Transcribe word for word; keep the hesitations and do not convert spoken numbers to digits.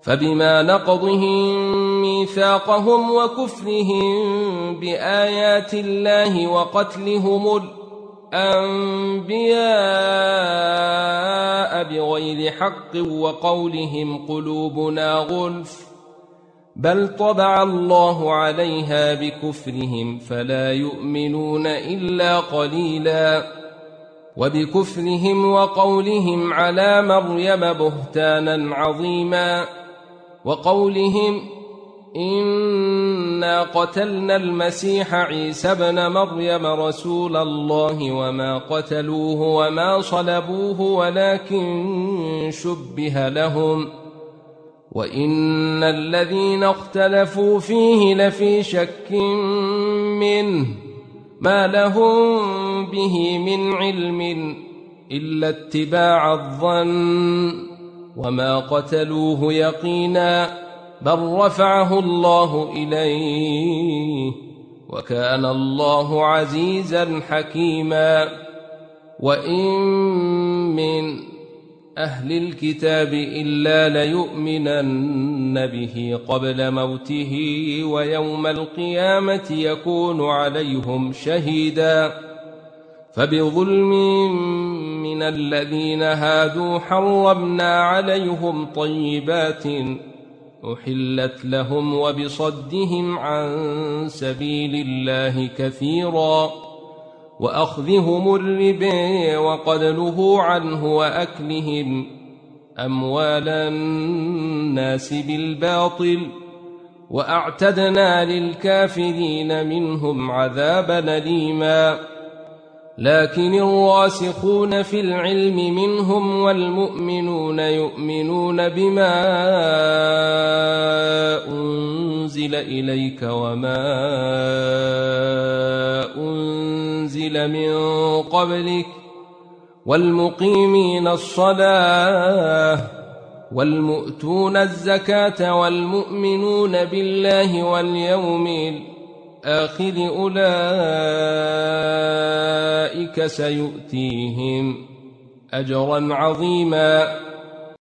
فبما نقضهم ميثاقهم وكفرهم بآيات الله وقتلهم الأنبياء بغير حق وقولهم قلوبنا غلف بل طبع الله عليها بكفرهم فلا يؤمنون إلا قليلا وبكفرهم وقولهم على مريم بهتانا عظيما وقولهم إنا قتلنا المسيح عيسى ابن مريم رسول الله وما قتلوه وما صلبوه ولكن شبه لهم وإن الذين اختلفوا فيه لفي شك منه ما لهم به من علم إلا اتباع الظن وما قتلوه يقينا بل رفعه الله إليه وكان الله عزيزا حكيما وإن من أهل الكتاب إلا ليؤمنن به قبل موته ويوم القيامة يكون عليهم شهيدا فبظلم من الذين هادوا حرمنا عليهم طيبات أحلت لهم وبصدهم عن سبيل الله كثيرا وأخذهم الربا وقد نهوا عنه وأكلهم أموال الناس بالباطل وأعتدنا للكافرين منهم عذابا أليما لكن الراسخون في العلم منهم والمؤمنون يؤمنون بما أنزل إليك وما أنزل من قبلك والمقيمين الصلاة والمؤتون الزكاة والمؤمنون بالله واليوم الآخر أولئك سيؤتيهم أجرا عظيما